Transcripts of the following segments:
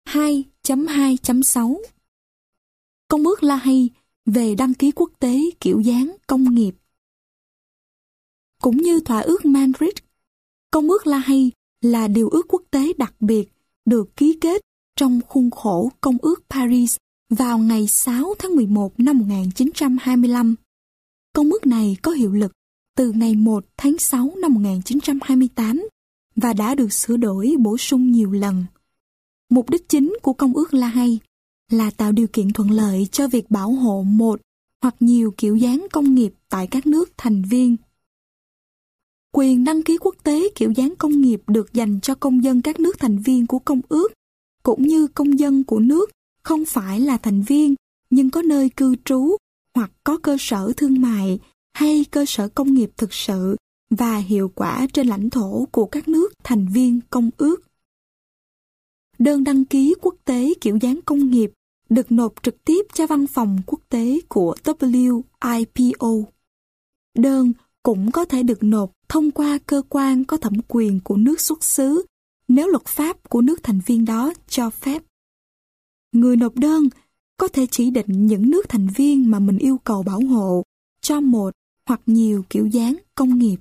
2.2.6 Công ước La Hay về đăng ký quốc tế kiểu dáng công nghiệp. Cũng như Thỏa ước Madrid, Công ước La Hay là điều ước quốc tế đặc biệt được ký kết trong khuôn khổ Công ước Paris vào ngày 6 tháng 11 năm 1925. Công ước này có hiệu lực từ ngày 1 tháng 6 năm 1928 và đã được sửa đổi bổ sung nhiều lần. Mục đích chính của Công ước La Hay là tạo điều kiện thuận lợi cho việc bảo hộ một hoặc nhiều kiểu dáng công nghiệp tại các nước thành viên. Quyền đăng ký quốc tế kiểu dáng công nghiệp được dành cho công dân các nước thành viên của Công ước, cũng như công dân của nước không phải là thành viên nhưng có nơi cư trú hoặc có cơ sở thương mại hay cơ sở công nghiệp thực sự và hiệu quả trên lãnh thổ của các nước thành viên Công ước. Đơn đăng ký quốc tế kiểu dáng công nghiệp được nộp trực tiếp cho văn phòng quốc tế của WIPO. Đơn cũng có thể được nộp thông qua cơ quan có thẩm quyền của nước xuất xứ nếu luật pháp của nước thành viên đó cho phép. Người nộp đơn có thể chỉ định những nước thành viên mà mình yêu cầu bảo hộ cho một hoặc nhiều kiểu dáng công nghiệp.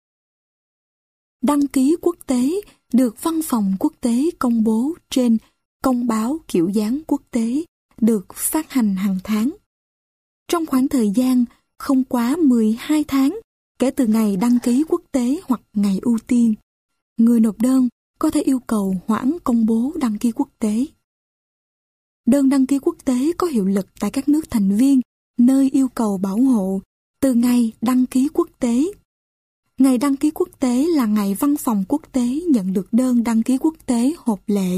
Đăng ký quốc tế được văn phòng quốc tế công bố trên Công báo kiểu dáng quốc tế được phát hành hàng tháng. Trong khoảng thời gian không quá 12 tháng kể từ ngày đăng ký quốc tế hoặc ngày ưu tiên, người nộp đơn có thể yêu cầu hoãn công bố đăng ký quốc tế. Đơn đăng ký quốc tế có hiệu lực tại các nước thành viên nơi yêu cầu bảo hộ từ ngày đăng ký quốc tế. Ngày đăng ký quốc tế là ngày văn phòng quốc tế nhận được đơn đăng ký quốc tế hợp lệ.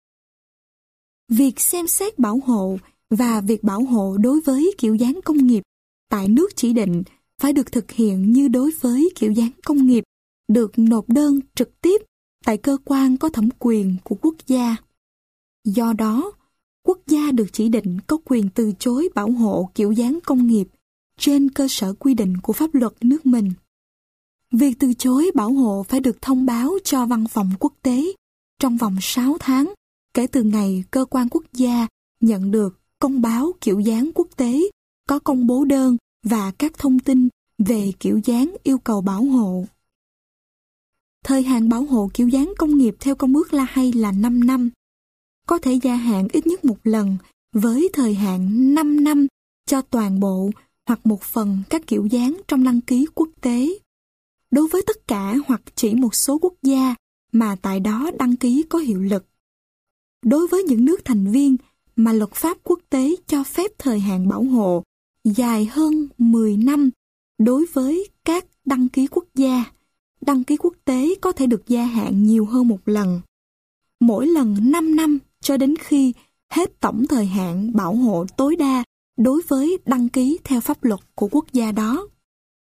Việc xem xét bảo hộ và việc bảo hộ đối với kiểu dáng công nghiệp tại nước chỉ định phải được thực hiện như đối với kiểu dáng công nghiệp được nộp đơn trực tiếp tại cơ quan có thẩm quyền của quốc gia. Do đó, quốc gia được chỉ định có quyền từ chối bảo hộ kiểu dáng công nghiệp trên cơ sở quy định của pháp luật nước mình. Việc từ chối bảo hộ phải được thông báo cho văn phòng quốc tế trong vòng 6 tháng kể từ ngày cơ quan quốc gia nhận được công báo kiểu dáng quốc tế có công bố đơn và các thông tin về kiểu dáng yêu cầu bảo hộ. Thời hạn bảo hộ kiểu dáng công nghiệp theo Công ước La Hay là 5 năm, có thể gia hạn ít nhất một lần với thời hạn 5 năm cho toàn bộ hoặc một phần các kiểu dáng trong đăng ký quốc tế. Đối với tất cả hoặc chỉ một số quốc gia mà tại đó đăng ký có hiệu lực. Đối với những nước thành viên mà luật pháp quốc tế cho phép thời hạn bảo hộ dài hơn 10 năm đối với các đăng ký quốc gia, đăng ký quốc tế có thể được gia hạn nhiều hơn một lần. Mỗi lần 5 năm cho đến khi hết tổng thời hạn bảo hộ tối đa đối với đăng ký theo pháp luật của quốc gia đó.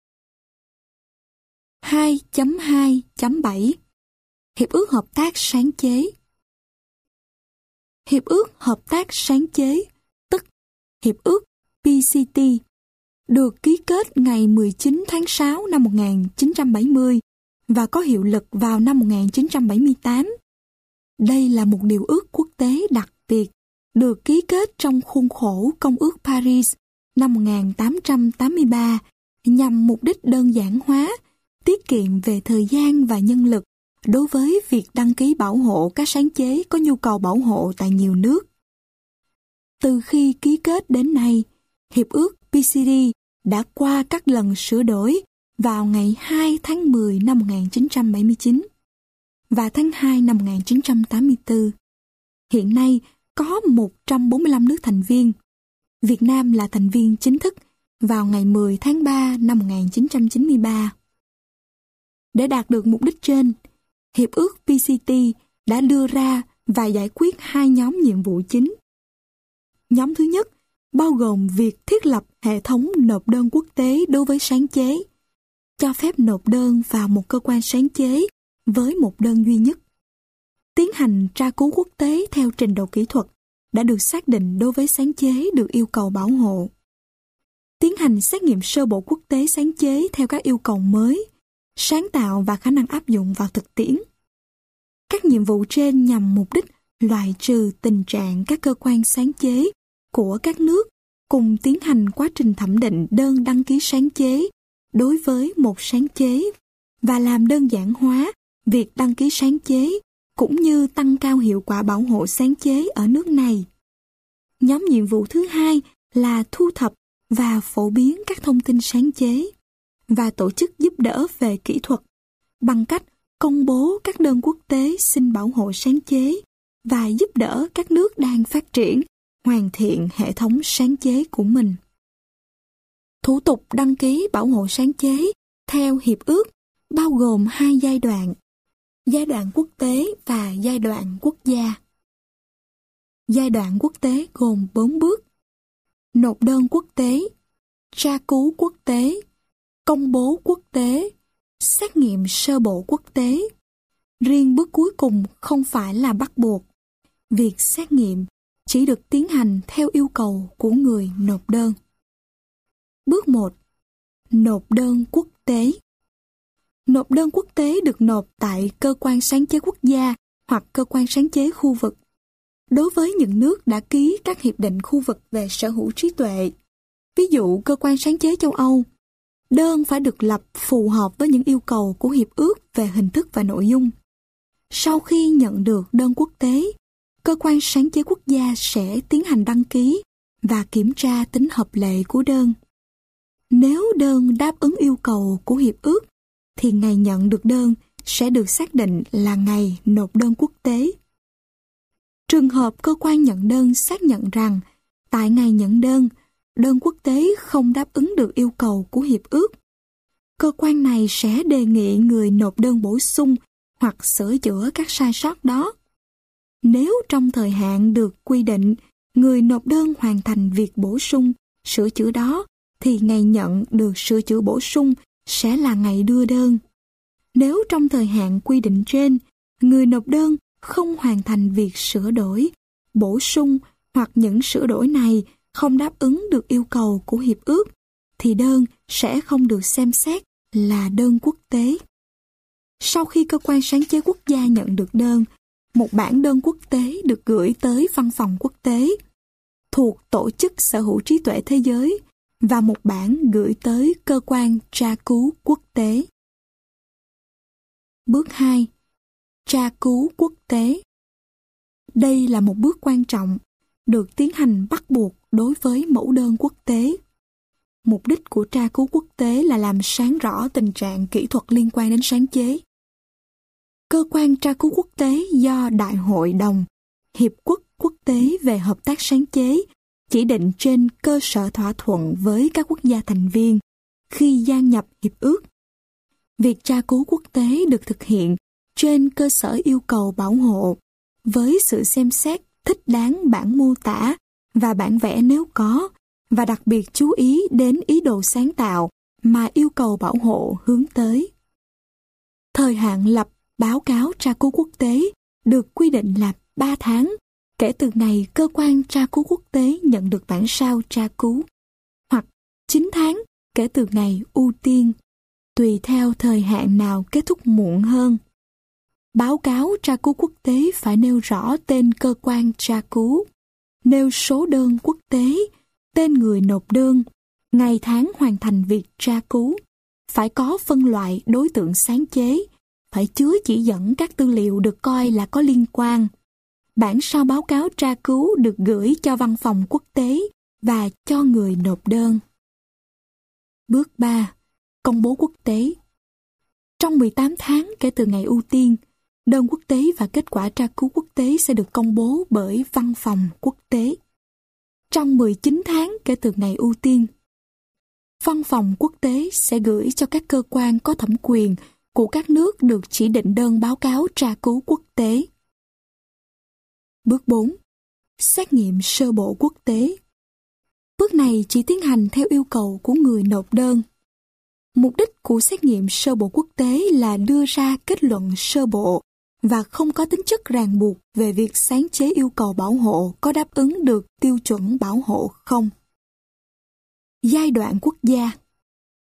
2.2.7 Hiệp ước hợp tác sáng chế. Hiệp ước hợp tác sáng chế, tức Hiệp ước PCT, được ký kết ngày 19 tháng 6 năm 1970 và có hiệu lực vào năm 1978. Đây là một điều ước quốc tế đặc biệt được ký kết trong khuôn khổ Công ước Paris năm 1883 nhằm mục đích đơn giản hóa, tiết kiệm về thời gian và nhân lực đối với việc đăng ký bảo hộ các sáng chế có nhu cầu bảo hộ tại nhiều nước. Từ khi ký kết đến nay, Hiệp ước PCT đã qua các lần sửa đổi vào ngày 2 tháng 10 năm 1979 và tháng 2 năm 1984. Hiện nay có 145 nước thành viên. Việt Nam là thành viên chính thức vào ngày 10 tháng 3 năm 1993. Để đạt được mục đích trên, Hiệp ước PCT đã đưa ra và giải quyết hai nhóm nhiệm vụ chính. Nhóm thứ nhất bao gồm việc thiết lập hệ thống nộp đơn quốc tế đối với sáng chế, cho phép nộp đơn vào một cơ quan sáng chế với một đơn duy nhất. Tiến hành tra cứu quốc tế theo trình độ kỹ thuật đã được xác định đối với sáng chế được yêu cầu bảo hộ. Tiến hành xét nghiệm sơ bộ quốc tế sáng chế theo các yêu cầu mới, sáng tạo và khả năng áp dụng vào thực tiễn. Các nhiệm vụ trên nhằm mục đích loại trừ tình trạng các cơ quan sáng chế của các nước cùng tiến hành quá trình thẩm định đơn đăng ký sáng chế đối với một sáng chế và làm đơn giản hóa việc đăng ký sáng chế cũng như tăng cao hiệu quả bảo hộ sáng chế ở nước này. Nhóm nhiệm vụ thứ hai là thu thập và phổ biến các thông tin sáng chế và tổ chức giúp đỡ về kỹ thuật bằng cách công bố các đơn quốc tế xin bảo hộ sáng chế và giúp đỡ các nước đang phát triển hoàn thiện hệ thống sáng chế của mình. Thủ tục đăng ký bảo hộ sáng chế theo hiệp ước bao gồm 2 giai đoạn quốc tế và giai đoạn quốc gia. Giai đoạn quốc tế gồm 4 bước: nộp đơn quốc tế, tra cứu quốc tế, công bố quốc tế, xét nghiệm sơ bộ quốc tế. Riêng bước cuối cùng không phải là bắt buộc. Việc xét nghiệm chỉ được tiến hành theo yêu cầu của người nộp đơn. Bước 1. Nộp đơn quốc tế. Nộp đơn quốc tế được nộp tại cơ quan sáng chế quốc gia hoặc cơ quan sáng chế khu vực. Đối với những nước đã ký các hiệp định khu vực về sở hữu trí tuệ, ví dụ cơ quan sáng chế châu Âu, đơn phải được lập phù hợp với những yêu cầu của hiệp ước về hình thức và nội dung. Sau khi nhận được đơn quốc tế, cơ quan sáng chế quốc gia sẽ tiến hành đăng ký và kiểm tra tính hợp lệ của đơn. Nếu đơn đáp ứng yêu cầu của hiệp ước, thì ngày nhận được đơn sẽ được xác định là ngày nộp đơn quốc tế. Trường hợp cơ quan nhận đơn xác nhận rằng tại ngày nhận đơn quốc tế không đáp ứng được yêu cầu của hiệp ước, cơ quan này sẽ đề nghị người nộp đơn bổ sung hoặc sửa chữa các sai sót đó. Nếu trong thời hạn được quy định, người nộp đơn hoàn thành việc bổ sung, sửa chữa đó, thì ngày nhận được sửa chữa bổ sung sẽ là ngày đưa đơn. Nếu trong thời hạn quy định trên, người nộp đơn không hoàn thành việc sửa đổi, bổ sung hoặc những sửa đổi này không đáp ứng được yêu cầu của hiệp ước, thì đơn sẽ không được xem xét là đơn quốc tế. Sau khi cơ quan sáng chế quốc gia nhận được đơn, một bản đơn quốc tế được gửi tới văn phòng quốc tế thuộc Tổ chức Sở hữu trí tuệ thế giới và một bản gửi tới cơ quan tra cứu quốc tế. Bước 2. Tra cứu quốc tế. Đây là một bước quan trọng, được tiến hành bắt buộc đối với mẫu đơn quốc tế. Mục đích của tra cứu quốc tế là làm sáng rõ tình trạng kỹ thuật liên quan đến sáng chế. Cơ quan tra cứu quốc tế do Đại hội đồng Hiệp quốc quốc tế về hợp tác sáng chế chỉ định trên cơ sở thỏa thuận với các quốc gia thành viên khi gia nhập hiệp ước. Việc tra cứu quốc tế được thực hiện trên cơ sở yêu cầu bảo hộ với sự xem xét thích đáng bản mô tả và bản vẽ nếu có, và đặc biệt chú ý đến ý đồ sáng tạo mà yêu cầu bảo hộ hướng tới. Thời hạn lập báo cáo tra cứu quốc tế được quy định là 3 tháng kể từ ngày cơ quan tra cứu quốc tế nhận được bản sao tra cứu, hoặc 9 tháng kể từ ngày ưu tiên, tùy theo thời hạn nào kết thúc muộn hơn. Báo cáo tra cứu quốc tế phải nêu rõ tên cơ quan tra cứu, nêu số đơn quốc tế, tên người nộp đơn, ngày tháng hoàn thành việc tra cứu, phải có phân loại đối tượng sáng chế, phải chứa chỉ dẫn các tư liệu được coi là có liên quan. Bản sao báo cáo tra cứu được gửi cho văn phòng quốc tế và cho người nộp đơn. Bước 3. Công bố quốc tế. Trong 18 tháng kể từ ngày ưu tiên, đơn quốc tế và kết quả tra cứu quốc tế sẽ được công bố bởi văn phòng quốc tế. Trong 19 tháng kể từ ngày ưu tiên, văn phòng quốc tế sẽ gửi cho các cơ quan có thẩm quyền của các nước được chỉ định đơn báo cáo tra cứu quốc tế. Bước 4. Xét nghiệm sơ bộ quốc tế. Bước này chỉ tiến hành theo yêu cầu của người nộp đơn. Mục đích của xét nghiệm sơ bộ quốc tế là đưa ra kết luận sơ bộ và không có tính chất ràng buộc về việc sáng chế yêu cầu bảo hộ có đáp ứng được tiêu chuẩn bảo hộ không. Giai đoạn quốc gia.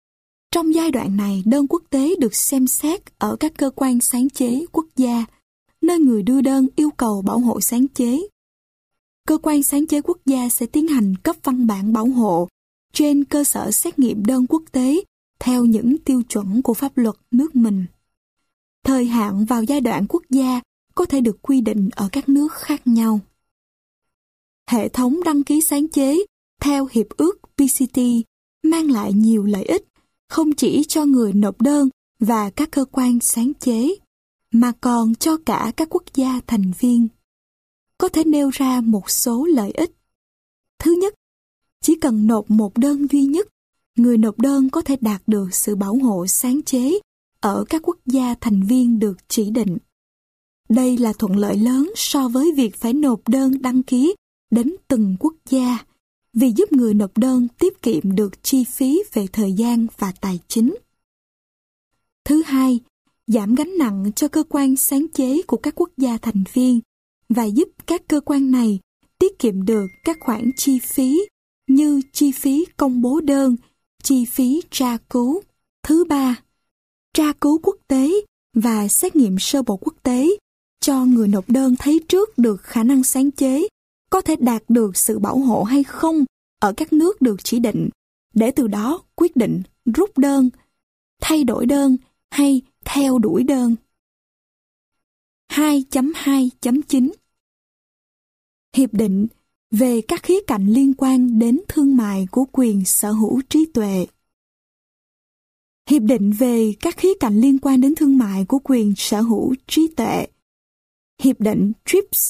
Trong giai đoạn này, đơn quốc tế được xem xét ở các cơ quan sáng chế quốc gia nơi người đưa đơn yêu cầu bảo hộ sáng chế. Cơ quan sáng chế quốc gia sẽ tiến hành cấp văn bản bảo hộ trên cơ sở xét nghiệm đơn quốc tế theo những tiêu chuẩn của pháp luật nước mình. Thời hạn vào giai đoạn quốc gia có thể được quy định ở các nước khác nhau. Hệ thống đăng ký sáng chế theo Hiệp ước PCT mang lại nhiều lợi ích, không chỉ cho người nộp đơn và các cơ quan sáng chế, mà còn cho cả các quốc gia thành viên. Có thể nêu ra một số lợi ích. Thứ nhất, chỉ cần nộp một đơn duy nhất, người nộp đơn có thể đạt được sự bảo hộ sáng chế ở các quốc gia thành viên được chỉ định. Đây là thuận lợi lớn so với việc phải nộp đơn đăng ký đến từng quốc gia, vì giúp người nộp đơn tiết kiệm được chi phí về thời gian và tài chính. Thứ hai, giảm gánh nặng cho cơ quan sáng chế của các quốc gia thành viên và giúp các cơ quan này tiết kiệm được các khoản chi phí như chi phí công bố đơn, chi phí tra cứu. Thứ ba, tra cứu quốc tế và xét nghiệm sơ bộ quốc tế cho người nộp đơn thấy trước được khả năng sáng chế có thể đạt được sự bảo hộ hay không ở các nước được chỉ định, để từ đó quyết định rút đơn, thay đổi đơn hay theo đuổi đơn. 2.2.9 Hiệp định về các khía cạnh liên quan đến thương mại của quyền sở hữu trí tuệ. Hiệp định về các khía cạnh liên quan đến thương mại của quyền sở hữu trí tuệ. Hiệp định TRIPS,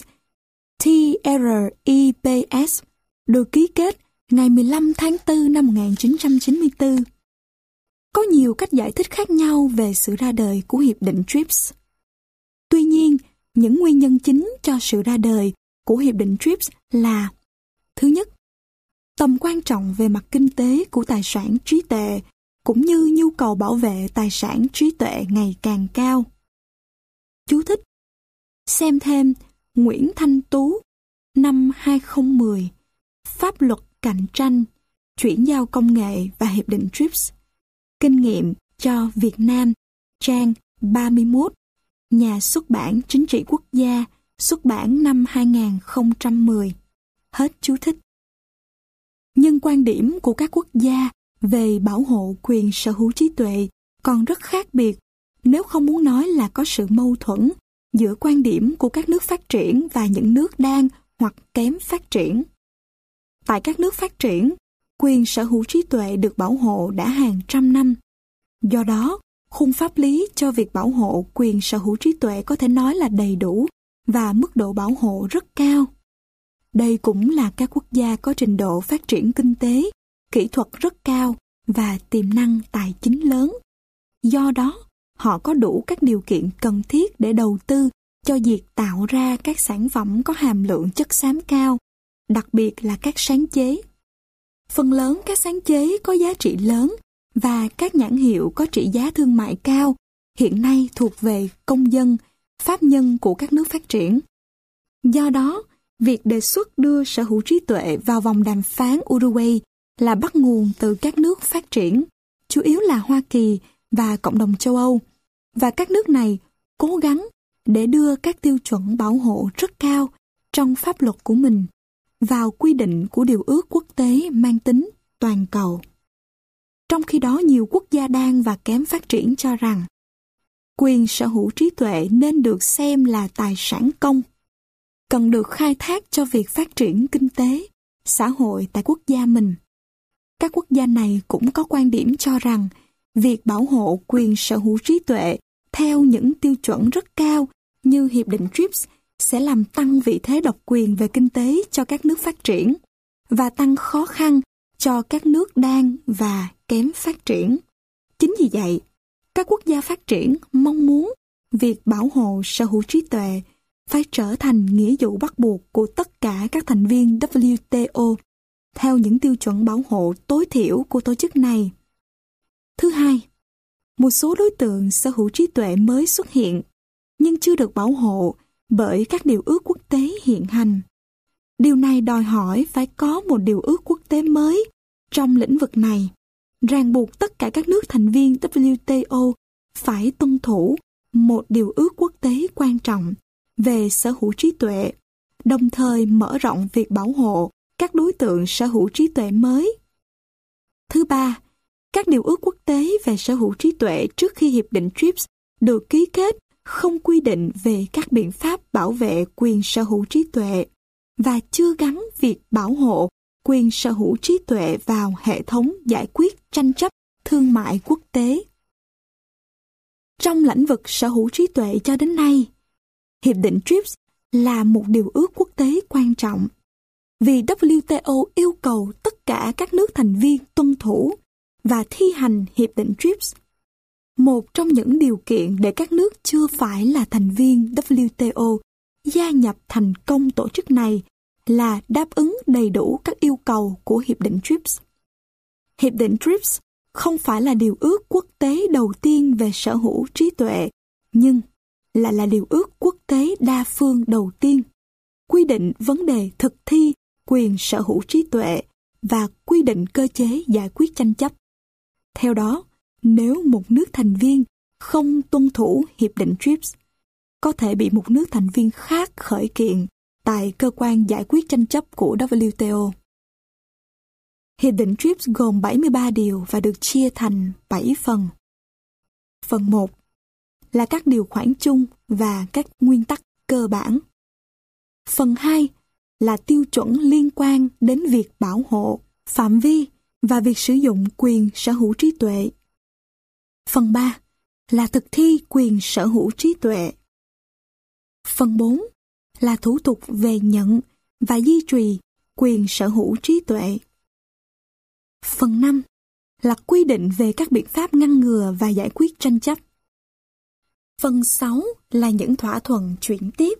TRIPS, được ký kết ngày 15 tháng 4 năm 1994. Có nhiều cách giải thích khác nhau về sự ra đời của Hiệp định TRIPS. Tuy nhiên, những nguyên nhân chính cho sự ra đời của Hiệp định TRIPS là: thứ nhất, tầm quan trọng về mặt kinh tế của tài sản trí tuệ cũng như nhu cầu bảo vệ tài sản trí tuệ ngày càng cao. Chú thích: xem thêm Nguyễn Thanh Tú, năm 2010, Pháp luật cạnh tranh, chuyển giao công nghệ và Hiệp định TRIPS, kinh nghiệm cho Việt Nam, trang 31, Nhà xuất bản Chính trị Quốc gia, xuất bản năm 2010. Hết chú thích. Nhưng quan điểm của các quốc gia về bảo hộ quyền sở hữu trí tuệ còn rất khác biệt, nếu không muốn nói là có sự mâu thuẫn giữa quan điểm của các nước phát triển và những nước đang hoặc kém phát triển. Tại các nước phát triển, quyền sở hữu trí tuệ được bảo hộ đã hàng trăm năm. Do đó, khung pháp lý cho việc bảo hộ quyền sở hữu trí tuệ có thể nói là đầy đủ và mức độ bảo hộ rất cao. Đây cũng là các quốc gia có trình độ phát triển kinh tế, kỹ thuật rất cao và tiềm năng tài chính lớn. Do đó, họ có đủ các điều kiện cần thiết để đầu tư cho việc tạo ra các sản phẩm có hàm lượng chất xám cao, đặc biệt là các sáng chế. Phần lớn các sáng chế có giá trị lớn và các nhãn hiệu có trị giá thương mại cao hiện nay thuộc về công dân, pháp nhân của các nước phát triển. Do đó, việc đề xuất đưa sở hữu trí tuệ vào vòng đàm phán Uruguay là bắt nguồn từ các nước phát triển, chủ yếu là Hoa Kỳ và cộng đồng châu Âu, và các nước này cố gắng để đưa các tiêu chuẩn bảo hộ rất cao trong pháp luật của mình vào quy định của điều ước quốc tế mang tính toàn cầu. Trong khi đó, nhiều quốc gia đang và kém phát triển cho rằng quyền sở hữu trí tuệ nên được xem là tài sản công, cần được khai thác cho việc phát triển kinh tế, xã hội tại quốc gia mình. Các quốc gia này cũng có quan điểm cho rằng việc bảo hộ quyền sở hữu trí tuệ theo những tiêu chuẩn rất cao như Hiệp định TRIPS sẽ làm tăng vị thế độc quyền về kinh tế cho các nước phát triển và tăng khó khăn cho các nước đang và kém phát triển. Chính vì vậy, các quốc gia phát triển mong muốn việc bảo hộ sở hữu trí tuệ phải trở thành nghĩa vụ bắt buộc của tất cả các thành viên WTO theo những tiêu chuẩn bảo hộ tối thiểu của tổ chức này. Thứ hai, một số đối tượng sở hữu trí tuệ mới xuất hiện nhưng chưa được bảo hộ bởi các điều ước quốc tế hiện hành. Điều này đòi hỏi phải có một điều ước quốc tế mới trong lĩnh vực này, ràng buộc tất cả các nước thành viên WTO phải tuân thủ một điều ước quốc tế quan trọng về sở hữu trí tuệ, đồng thời mở rộng việc bảo hộ các đối tượng sở hữu trí tuệ mới. Thứ ba, các điều ước quốc tế về sở hữu trí tuệ trước khi Hiệp định TRIPS được ký kết không quy định về các biện pháp bảo vệ quyền sở hữu trí tuệ và chưa gắn việc bảo hộ quyền sở hữu trí tuệ vào hệ thống giải quyết tranh chấp thương mại quốc tế. Trong lĩnh vực sở hữu trí tuệ cho đến nay, Hiệp định TRIPS là một điều ước quốc tế quan trọng vì WTO yêu cầu tất cả các nước thành viên tuân thủ và thi hành Hiệp định TRIPS. Một trong những điều kiện để các nước chưa phải là thành viên WTO gia nhập thành công tổ chức này là đáp ứng đầy đủ các yêu cầu của Hiệp định TRIPS. Hiệp định TRIPS không phải là điều ước quốc tế đầu tiên về sở hữu trí tuệ, nhưng là điều ước quốc tế đa phương đầu tiên, quy định vấn đề thực thi quyền sở hữu trí tuệ và quy định cơ chế giải quyết tranh chấp. Theo đó, nếu một nước thành viên không tuân thủ Hiệp định TRIPS, có thể bị một nước thành viên khác khởi kiện tại cơ quan giải quyết tranh chấp của WTO. Hiệp định TRIPS gồm 73 điều và được chia thành 7 phần. Phần 1 là các điều khoản chung và các nguyên tắc cơ bản. Phần 2 là tiêu chuẩn liên quan đến việc bảo hộ, phạm vi và việc sử dụng quyền sở hữu trí tuệ. Phần 3 là thực thi quyền sở hữu trí tuệ. Phần 4 là thủ tục về nhận và duy trì quyền sở hữu trí tuệ. Phần 5 là quy định về các biện pháp ngăn ngừa và giải quyết tranh chấp. Phần 6 là những thỏa thuận chuyển tiếp.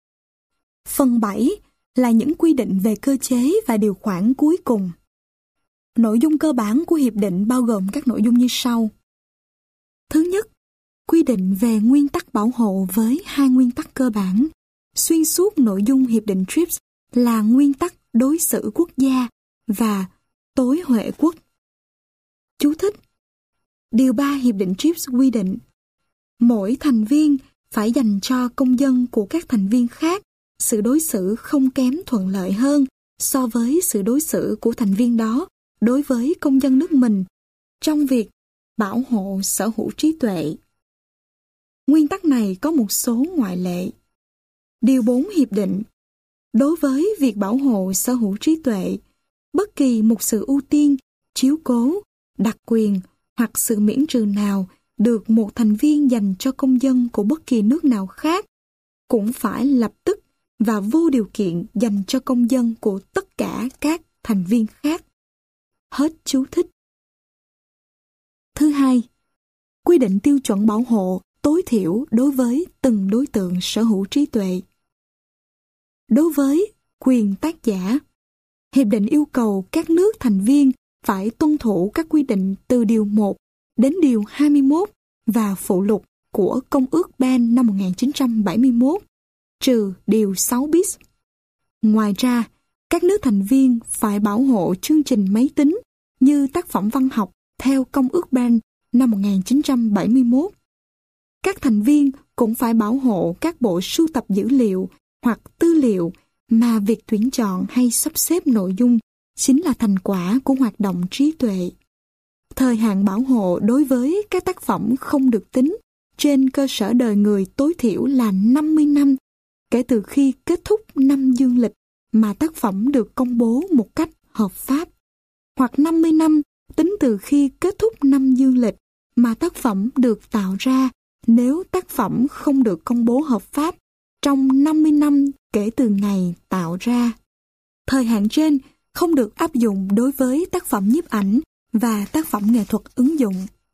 Phần 7 là những quy định về cơ chế và điều khoản cuối cùng. Nội dung cơ bản của hiệp định bao gồm các nội dung như sau. Thứ nhất, quy định về nguyên tắc bảo hộ với 2 nguyên tắc cơ bản. Xuyên suốt nội dung hiệp định TRIPS là nguyên tắc đối xử quốc gia và tối huệ quốc. Chú thích: Điều 3 Hiệp định TRIPS quy định mỗi thành viên phải dành cho công dân của các thành viên khác sự đối xử không kém thuận lợi hơn so với sự đối xử của thành viên đó đối với công dân nước mình trong việc bảo hộ sở hữu trí tuệ. Nguyên tắc này có một số ngoại lệ. Điều 4 Hiệp định: đối với việc bảo hộ sở hữu trí tuệ, bất kỳ một sự ưu tiên, chiếu cố, đặc quyền hoặc sự miễn trừ nào được một thành viên dành cho công dân của bất kỳ nước nào khác cũng phải lập tức và vô điều kiện dành cho công dân của tất cả các thành viên khác. Hết chú thích. Thứ hai, quy định tiêu chuẩn bảo hộ tối thiểu đối với từng đối tượng sở hữu trí tuệ. Đối với quyền tác giả, Hiệp định yêu cầu các nước thành viên phải tuân thủ các quy định từ Điều 1 đến Điều 21 và phụ lục của Công ước Berne năm 1971, trừ Điều 6 bis. Ngoài ra, các nước thành viên phải bảo hộ chương trình máy tính như tác phẩm văn học theo Công ước Berne năm 1971. Các thành viên cũng phải bảo hộ các bộ sưu tập dữ liệu hoặc tư liệu mà việc tuyển chọn hay sắp xếp nội dung chính là thành quả của hoạt động trí tuệ. Thời hạn bảo hộ đối với các tác phẩm không được tính trên cơ sở đời người tối thiểu là 50 năm kể từ khi kết thúc năm dương lịch mà tác phẩm được công bố một cách hợp pháp, hoặc 50 năm tính từ khi kết thúc năm dương lịch mà tác phẩm được tạo ra nếu tác phẩm không được công bố hợp pháp trong 50 năm kể từ ngày tạo ra. Thời hạn trên không được áp dụng đối với tác phẩm nhiếp ảnh và tác phẩm nghệ thuật ứng dụng.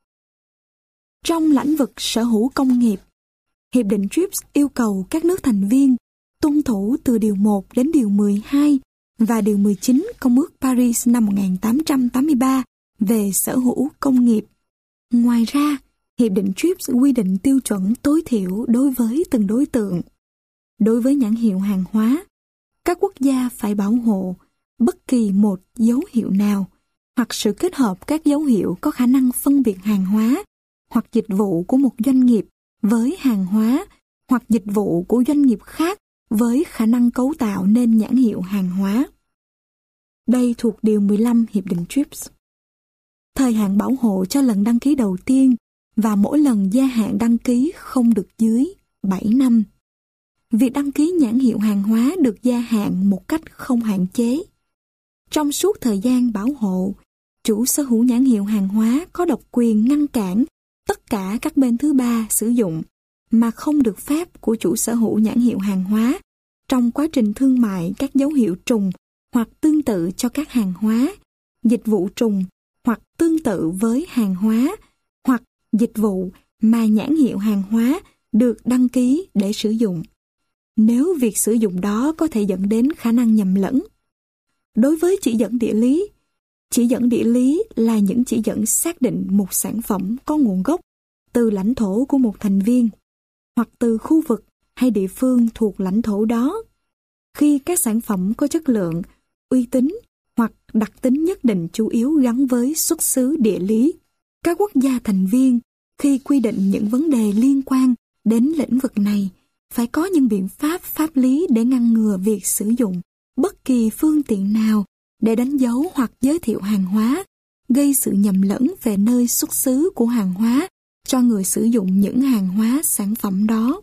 Trong lĩnh vực sở hữu công nghiệp, Hiệp định TRIPS yêu cầu các nước thành viên tuân thủ từ Điều 1 đến Điều 12 và Điều 19 Công ước Paris năm 1883 về sở hữu công nghiệp. Ngoài ra, Hiệp định TRIPS quy định tiêu chuẩn tối thiểu đối với từng đối tượng. Đối với nhãn hiệu hàng hóa, các quốc gia phải bảo hộ bất kỳ một dấu hiệu nào hoặc sự kết hợp các dấu hiệu có khả năng phân biệt hàng hóa hoặc dịch vụ của một doanh nghiệp với hàng hóa hoặc dịch vụ của doanh nghiệp khác với khả năng cấu tạo nên nhãn hiệu hàng hóa. Đây thuộc Điều 15 Hiệp định TRIPS. Thời hạn bảo hộ cho lần đăng ký đầu tiên và mỗi lần gia hạn đăng ký không được dưới 7 năm. Việc đăng ký nhãn hiệu hàng hóa được gia hạn một cách không hạn chế. Trong suốt thời gian bảo hộ, chủ sở hữu nhãn hiệu hàng hóa có độc quyền ngăn cản tất cả các bên thứ ba sử dụng mà không được phép của chủ sở hữu nhãn hiệu hàng hóa trong quá trình thương mại các dấu hiệu trùng hoặc tương tự cho các hàng hóa, dịch vụ trùng hoặc tương tự với hàng hóa hoặc dịch vụ mà nhãn hiệu hàng hóa được đăng ký để sử dụng, nếu việc sử dụng đó có thể dẫn đến khả năng nhầm lẫn. Đối với chỉ dẫn địa lý là những chỉ dẫn xác định một sản phẩm có nguồn gốc từ lãnh thổ của một thành viên hoặc từ khu vực hay địa phương thuộc lãnh thổ đó. Khi các sản phẩm có chất lượng, uy tín hoặc đặc tính nhất định chủ yếu gắn với xuất xứ địa lý, các quốc gia thành viên khi quy định những vấn đề liên quan đến lĩnh vực này phải có những biện pháp pháp lý để ngăn ngừa việc sử dụng bất kỳ phương tiện nào để đánh dấu hoặc giới thiệu hàng hóa, gây sự nhầm lẫn về nơi xuất xứ của hàng hóa cho người sử dụng những hàng hóa sản phẩm đó.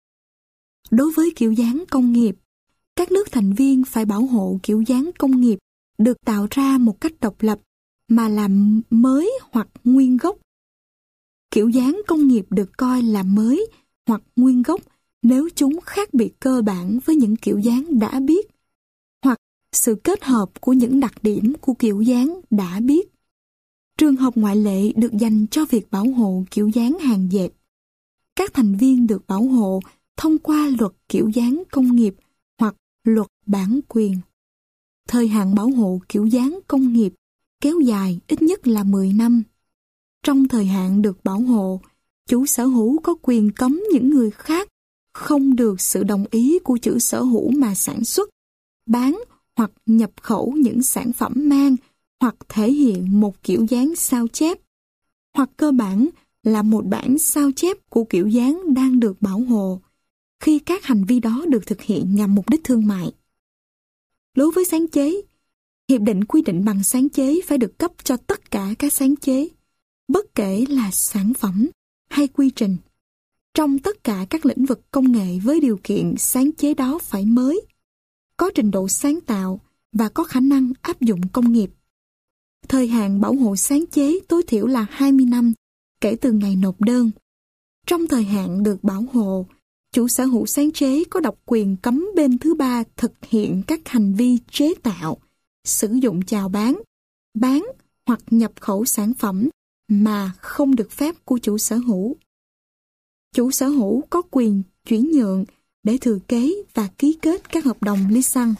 Đối với kiểu dáng công nghiệp, các nước thành viên phải bảo hộ kiểu dáng công nghiệp được tạo ra một cách độc lập mà làm mới hoặc nguyên gốc. Kiểu dáng công nghiệp được coi là mới hoặc nguyên gốc nếu chúng khác biệt cơ bản với những kiểu dáng đã biết, hoặc sự kết hợp của những đặc điểm của kiểu dáng đã biết. Trường hợp ngoại lệ được dành cho việc bảo hộ kiểu dáng hàng dệt. Các thành viên được bảo hộ thông qua luật kiểu dáng công nghiệp hoặc luật bản quyền. Thời hạn bảo hộ kiểu dáng công nghiệp kéo dài ít nhất là 10 năm. Trong thời hạn được bảo hộ, chủ sở hữu có quyền cấm những người khác không được sự đồng ý của chủ sở hữu mà sản xuất, bán hoặc nhập khẩu những sản phẩm mang hoặc thể hiện một kiểu dáng sao chép, hoặc cơ bản là một bản sao chép của kiểu dáng đang được bảo hộ, khi các hành vi đó được thực hiện nhằm mục đích thương mại. Đối với sáng chế, hiệp định quy định bằng sáng chế phải được cấp cho tất cả các sáng chế, bất kể là sản phẩm hay quy trình, trong tất cả các lĩnh vực công nghệ với điều kiện sáng chế đó phải mới, có trình độ sáng tạo và có khả năng áp dụng công nghiệp. Thời hạn bảo hộ sáng chế tối thiểu là 20 năm kể từ ngày nộp đơn. Trong thời hạn được bảo hộ, chủ sở hữu sáng chế có độc quyền cấm bên thứ ba thực hiện các hành vi chế tạo, sử dụng chào bán hoặc nhập khẩu sản phẩm mà không được phép của chủ sở hữu. Chủ sở hữu có quyền chuyển nhượng để thừa kế và ký kết các hợp đồng license.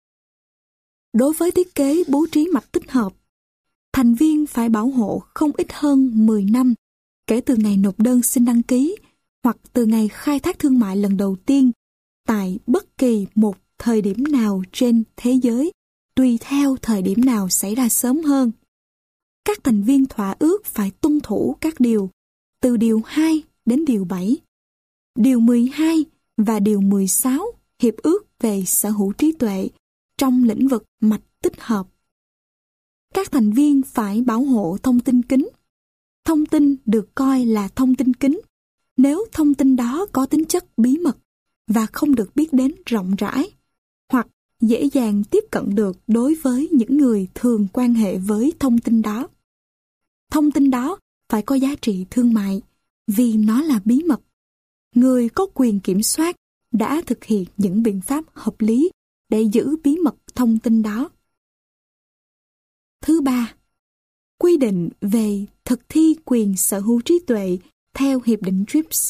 Đối với thiết kế bố trí mạch tích hợp, thành viên phải bảo hộ không ít hơn 10 năm kể từ ngày nộp đơn xin đăng ký hoặc từ ngày khai thác thương mại lần đầu tiên tại bất kỳ một thời điểm nào trên thế giới, tùy theo thời điểm nào xảy ra sớm hơn. Các thành viên thỏa ước phải tuân thủ các điều từ Điều 2 đến Điều 7, Điều 12 và Điều 16 Hiệp ước về sở hữu trí tuệ trong lĩnh vực mạch tích hợp. Các thành viên phải bảo hộ thông tin kín. Thông tin được coi là thông tin kín nếu thông tin đó có tính chất bí mật và không được biết đến rộng rãi, hoặc dễ dàng tiếp cận được đối với những người thường quan hệ với thông tin đó. Thông tin đó phải có giá trị thương mại vì nó là bí mật. Người có quyền kiểm soát đã thực hiện những biện pháp hợp lý để giữ bí mật thông tin đó. Thứ ba, quy định về thực thi quyền sở hữu trí tuệ theo Hiệp định TRIPS.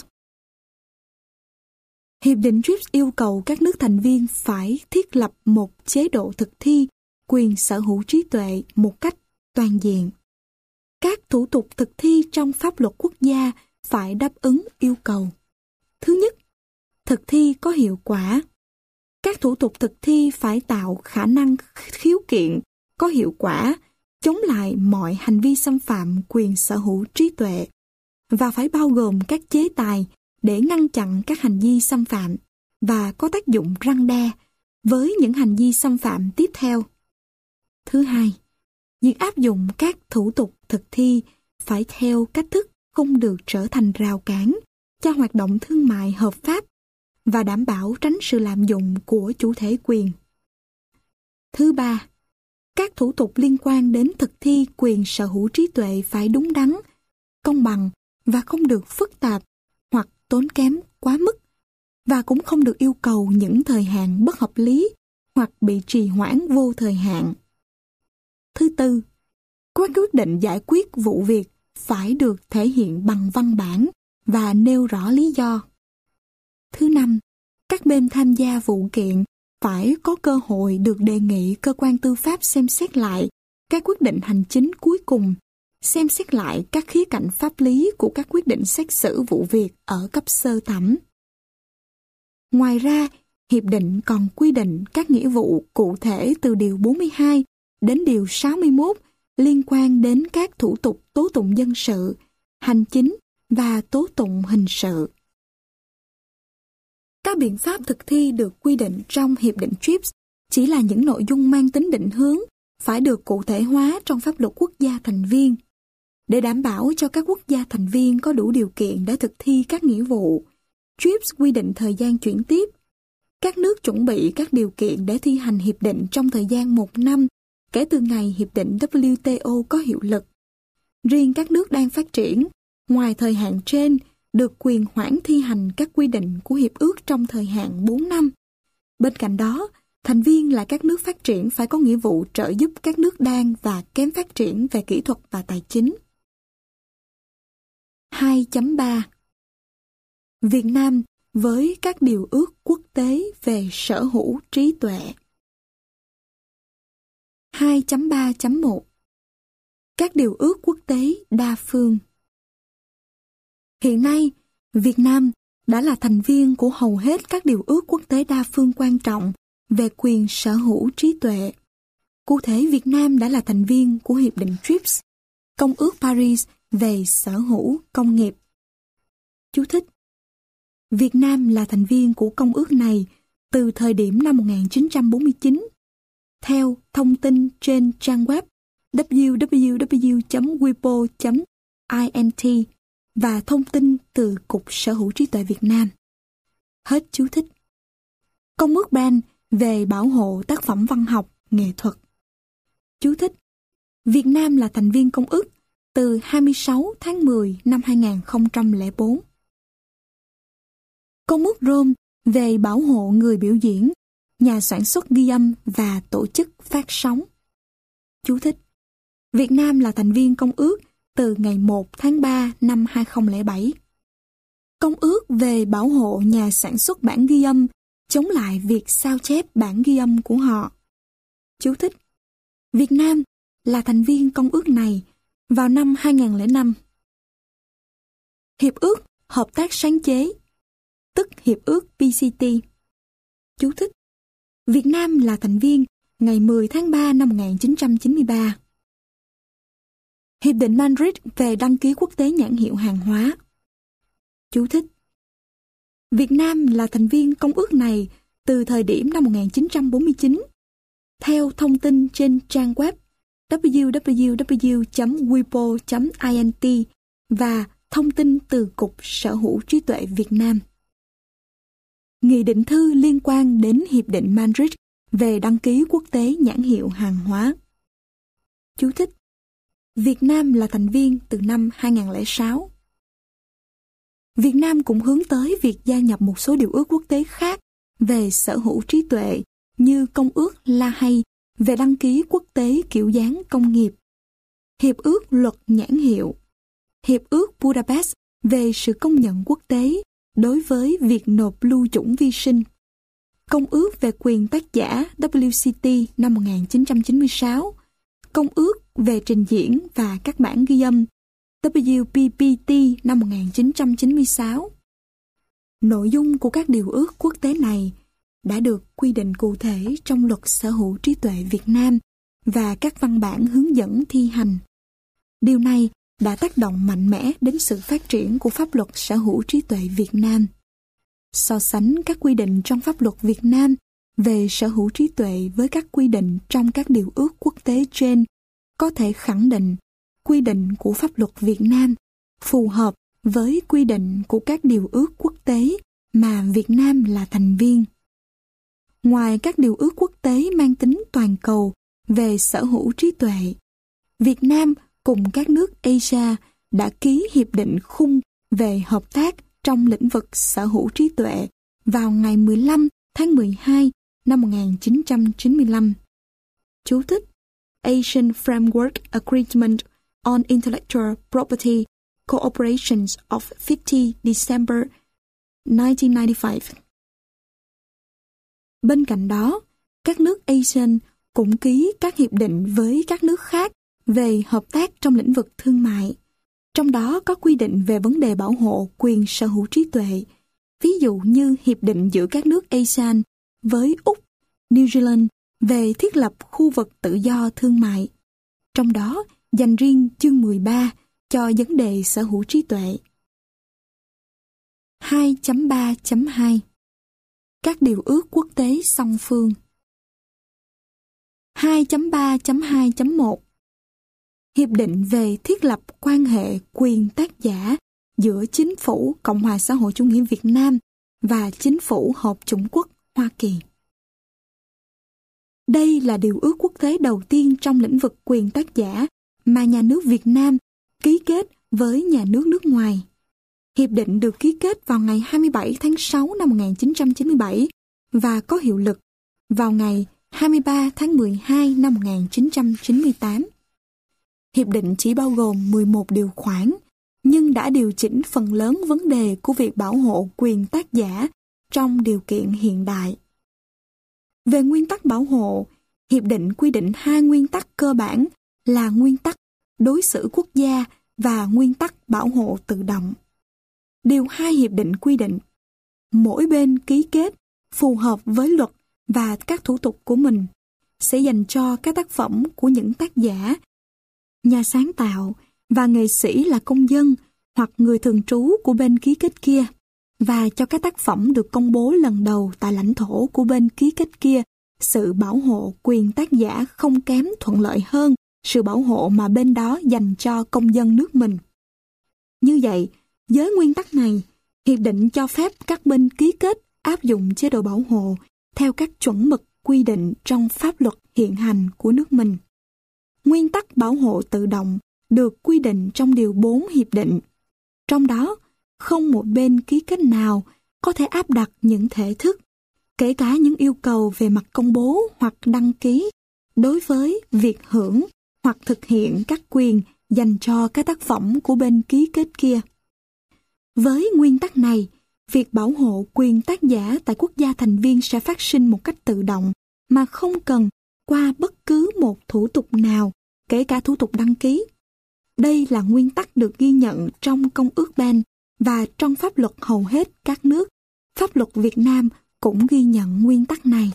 Hiệp định TRIPS yêu cầu các nước thành viên phải thiết lập một chế độ thực thi quyền sở hữu trí tuệ một cách toàn diện. Các thủ tục thực thi trong pháp luật quốc gia phải đáp ứng yêu cầu. Thứ nhất, thực thi có hiệu quả. Các thủ tục thực thi phải tạo khả năng khiếu kiện có hiệu quả, chống lại mọi hành vi xâm phạm quyền sở hữu trí tuệ, và phải bao gồm các chế tài để ngăn chặn các hành vi xâm phạm và có tác dụng răn đe với những hành vi xâm phạm tiếp theo. Thứ hai, việc áp dụng các thủ tục thực thi phải theo cách thức không được trở thành rào cản cho hoạt động thương mại hợp pháp và đảm bảo tránh sự lạm dụng của chủ thể quyền. Thứ ba, các thủ tục liên quan đến thực thi quyền sở hữu trí tuệ phải đúng đắn, công bằng và không được phức tạp hoặc tốn kém quá mức, và cũng không được yêu cầu những thời hạn bất hợp lý hoặc bị trì hoãn vô thời hạn. Thứ tư, các quyết định giải quyết vụ việc phải được thể hiện bằng văn bản và nêu rõ lý do. Thứ năm, các bên tham gia vụ kiện phải có cơ hội được đề nghị cơ quan tư pháp xem xét lại các quyết định hành chính cuối cùng, xem xét lại các khía cạnh pháp lý của các quyết định xét xử vụ việc ở cấp sơ thẩm. Ngoài ra, Hiệp định còn quy định các nghĩa vụ cụ thể từ Điều 42 đến Điều 61 liên quan đến các thủ tục tố tụng dân sự, hành chính và tố tụng hình sự. Các biện pháp thực thi được quy định trong Hiệp định TRIPS chỉ là những nội dung mang tính định hướng, phải được cụ thể hóa trong pháp luật quốc gia thành viên. Để đảm bảo cho các quốc gia thành viên có đủ điều kiện để thực thi các nghĩa vụ, TRIPS quy định thời gian chuyển tiếp. Các nước chuẩn bị các điều kiện để thi hành hiệp định trong thời gian 1 năm kể từ ngày hiệp định WTO có hiệu lực. Riêng các nước đang phát triển, ngoài thời hạn trên, được quyền hoãn thi hành các quy định của hiệp ước trong thời hạn 4 năm. Bên cạnh đó, thành viên là các nước phát triển phải có nghĩa vụ trợ giúp các nước đang và kém phát triển về kỹ thuật và tài chính. 2.3 Việt Nam với các điều ước quốc tế về sở hữu trí tuệ. 2.3.1 Các điều ước quốc tế đa phương. Hiện nay, Việt Nam đã là thành viên của hầu hết các điều ước quốc tế đa phương quan trọng về quyền sở hữu trí tuệ. Cụ thể, Việt Nam đã là thành viên của Hiệp định TRIPS, Công ước Paris về sở hữu công nghiệp. Chú thích: Việt Nam là thành viên của công ước này từ thời điểm năm 1949. Theo thông tin trên trang web www.wipo.int và thông tin từ Cục Sở hữu trí tuệ Việt Nam. Hết chú thích. Công ước Berne về bảo hộ tác phẩm văn học, nghệ thuật. Chú thích: Việt Nam là thành viên công ước từ 26 tháng 10 năm 2004. Công ước Rome về bảo hộ người biểu diễn, nhà sản xuất ghi âm và tổ chức phát sóng. Chú thích: Việt Nam là thành viên công ước từ ngày 1 tháng 3 năm 2007. Công ước về bảo hộ nhà sản xuất bản ghi âm, chống lại việc sao chép bản ghi âm của họ. Chú thích: Việt Nam là thành viên công ước này vào năm 2005. Hiệp ước Hợp tác sáng chế, tức Hiệp ước PCT. Chú thích: Việt Nam là thành viên ngày 10 tháng 3 năm 1993. Hiệp định Madrid về đăng ký quốc tế nhãn hiệu hàng hóa. Chú thích: Việt Nam là thành viên công ước này từ thời điểm năm 1949. Theo thông tin trên trang web www.wipo.int và thông tin từ Cục Sở hữu trí tuệ Việt Nam. Nghị định thư liên quan đến Hiệp định Madrid về đăng ký quốc tế nhãn hiệu hàng hóa. Chú thích: Việt Nam là thành viên từ năm 2006. Việt Nam cũng hướng tới việc gia nhập một số điều ước quốc tế khác về sở hữu trí tuệ như Công ước La Hay về đăng ký quốc tế kiểu dáng công nghiệp, Hiệp ước Luật nhãn hiệu, Hiệp ước Budapest về sự công nhận quốc tế đối với việc nộp lưu chủng vi sinh, Công ước về quyền tác giả WCT năm 1996, Công ước về trình diễn và các bản ghi âm WPPT năm 1996. Nội dung của các điều ước quốc tế này đã được quy định cụ thể trong Luật Sở hữu trí tuệ Việt Nam và các văn bản hướng dẫn thi hành. Điều này đã tác động mạnh mẽ đến sự phát triển của pháp luật sở hữu trí tuệ Việt Nam. So sánh các quy định trong pháp luật Việt Nam về sở hữu trí tuệ với các quy định trong các điều ước quốc tế trên, có thể khẳng định quy định của pháp luật Việt Nam phù hợp với quy định của các điều ước quốc tế mà Việt Nam là thành viên. Ngoài các điều ước quốc tế mang tính toàn cầu về sở hữu trí tuệ, Việt Nam cùng các nước Asia đã ký Hiệp định Khung về hợp tác trong lĩnh vực sở hữu trí tuệ vào ngày 15 tháng 12 năm 1995. Chú thích: Asian Framework Agreement on Intellectual Property Cooperation of 50 December 1995. Bên cạnh đó, các nước ASEAN cũng ký các hiệp định với các nước khác về hợp tác trong lĩnh vực thương mại. Trong đó có quy định về vấn đề bảo hộ quyền sở hữu trí tuệ, ví dụ như hiệp định giữa các nước ASEAN với Úc, New Zealand về thiết lập khu vực tự do thương mại. Trong đó dành riêng chương 13 cho vấn đề sở hữu trí tuệ. 2.3.2 Các điều ước quốc tế song phương. 2.3.2.1 Hiệp định về thiết lập quan hệ quyền tác giả giữa Chính phủ Cộng hòa xã hội chủ nghĩa Việt Nam và Chính phủ Hợp chủng quốc Hoa Kỳ. Đây là điều ước quốc tế đầu tiên trong lĩnh vực quyền tác giả mà nhà nước Việt Nam ký kết với nhà nước nước ngoài. Hiệp định được ký kết vào ngày 27 tháng 6 năm 1997 và có hiệu lực vào ngày 23 tháng 12 năm 1998. Hiệp định chỉ bao gồm 11 điều khoản, nhưng đã điều chỉnh phần lớn vấn đề của việc bảo hộ quyền tác giả trong điều kiện hiện đại. Về nguyên tắc bảo hộ, Hiệp định quy định hai nguyên tắc cơ bản là nguyên tắc đối xử quốc gia và nguyên tắc bảo hộ tự động. Điều 2 hiệp định quy định, mỗi bên ký kết phù hợp với luật và các thủ tục của mình sẽ dành cho các tác phẩm của những tác giả, nhà sáng tạo và nghệ sĩ là công dân hoặc người thường trú của bên ký kết kia, và cho các tác phẩm được công bố lần đầu tại lãnh thổ của bên ký kết kia, sự bảo hộ quyền tác giả không kém thuận lợi hơn sự bảo hộ mà bên đó dành cho công dân nước mình. Như vậy, với nguyên tắc này, hiệp định cho phép các bên ký kết áp dụng chế độ bảo hộ theo các chuẩn mực quy định trong pháp luật hiện hành của nước mình. Nguyên tắc bảo hộ tự động được quy định trong điều 4 hiệp định. Trong đó, không một bên ký kết nào có thể áp đặt những thể thức, kể cả những yêu cầu về mặt công bố hoặc đăng ký, đối với việc hưởng hoặc thực hiện các quyền dành cho các tác phẩm của bên ký kết kia. Với nguyên tắc này, việc bảo hộ quyền tác giả tại quốc gia thành viên sẽ phát sinh một cách tự động mà không cần qua bất cứ một thủ tục nào, kể cả thủ tục đăng ký. Đây là nguyên tắc được ghi nhận trong Công ước Berne và trong pháp luật hầu hết các nước. Pháp luật Việt Nam cũng ghi nhận nguyên tắc này.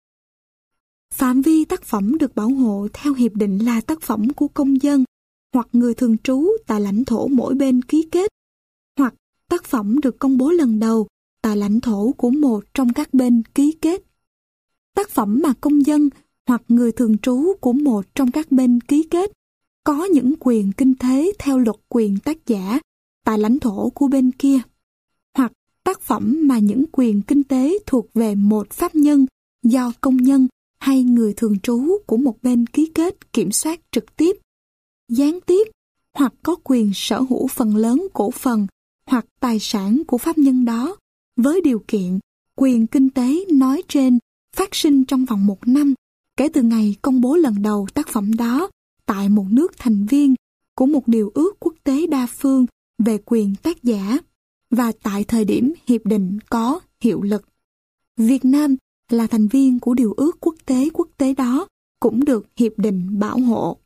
Phạm vi tác phẩm được bảo hộ theo hiệp định là tác phẩm của công dân hoặc người thường trú tại lãnh thổ mỗi bên ký kết, hoặc tác phẩm được công bố lần đầu tại lãnh thổ của một trong các bên ký kết. Tác phẩm mà công dân hoặc người thường trú của một trong các bên ký kết có những quyền kinh tế theo luật quyền tác giả tại lãnh thổ của bên kia, hoặc tác phẩm mà những quyền kinh tế thuộc về một pháp nhân do công nhân hay người thường trú của một bên ký kết kiểm soát trực tiếp, gián tiếp, hoặc có quyền sở hữu phần lớn cổ phần hoặc tài sản của pháp nhân đó, với điều kiện quyền kinh tế nói trên phát sinh trong vòng 1 năm kể từ ngày công bố lần đầu tác phẩm đó tại một nước thành viên của một điều ước quốc tế đa phương về quyền tác giả và tại thời điểm hiệp định có hiệu lực. Việt Nam là thành viên của điều ước quốc tế đó cũng được hiệp định bảo hộ.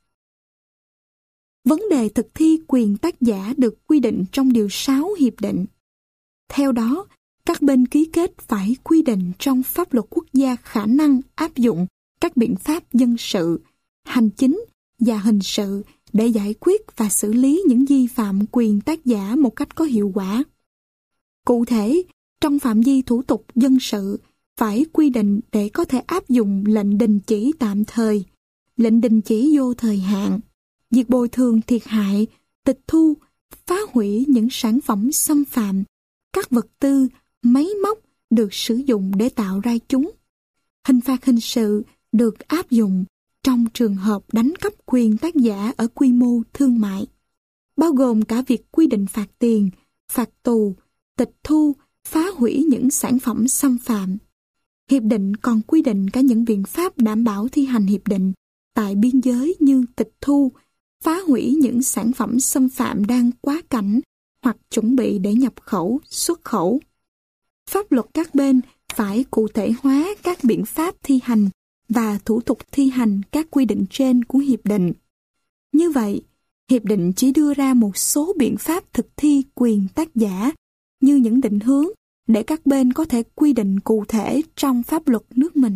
Vấn đề thực thi quyền tác giả được quy định trong điều 6 hiệp định. Theo đó, các bên ký kết phải quy định trong pháp luật quốc gia khả năng áp dụng các biện pháp dân sự, hành chính và hình sự để giải quyết và xử lý những vi phạm quyền tác giả một cách có hiệu quả. Cụ thể, trong phạm vi thủ tục dân sự, phải quy định để có thể áp dụng lệnh đình chỉ tạm thời, lệnh đình chỉ vô thời hạn, việc bồi thường thiệt hại, tịch thu, phá hủy những sản phẩm xâm phạm, các vật tư, máy móc được sử dụng để tạo ra chúng. Hình phạt hình sự được áp dụng trong trường hợp đánh cắp quyền tác giả ở quy mô thương mại, bao gồm cả việc quy định phạt tiền, phạt tù, tịch thu, phá hủy những sản phẩm xâm phạm. Hiệp định còn quy định cả những biện pháp đảm bảo thi hành hiệp định tại biên giới như tịch thu, phá hủy những sản phẩm xâm phạm đang quá cảnh hoặc chuẩn bị để nhập khẩu, xuất khẩu. Pháp luật các bên phải cụ thể hóa các biện pháp thi hành và thủ tục thi hành các quy định trên của hiệp định. Như vậy, hiệp định chỉ đưa ra một số biện pháp thực thi quyền tác giả như những định hướng để các bên có thể quy định cụ thể trong pháp luật nước mình.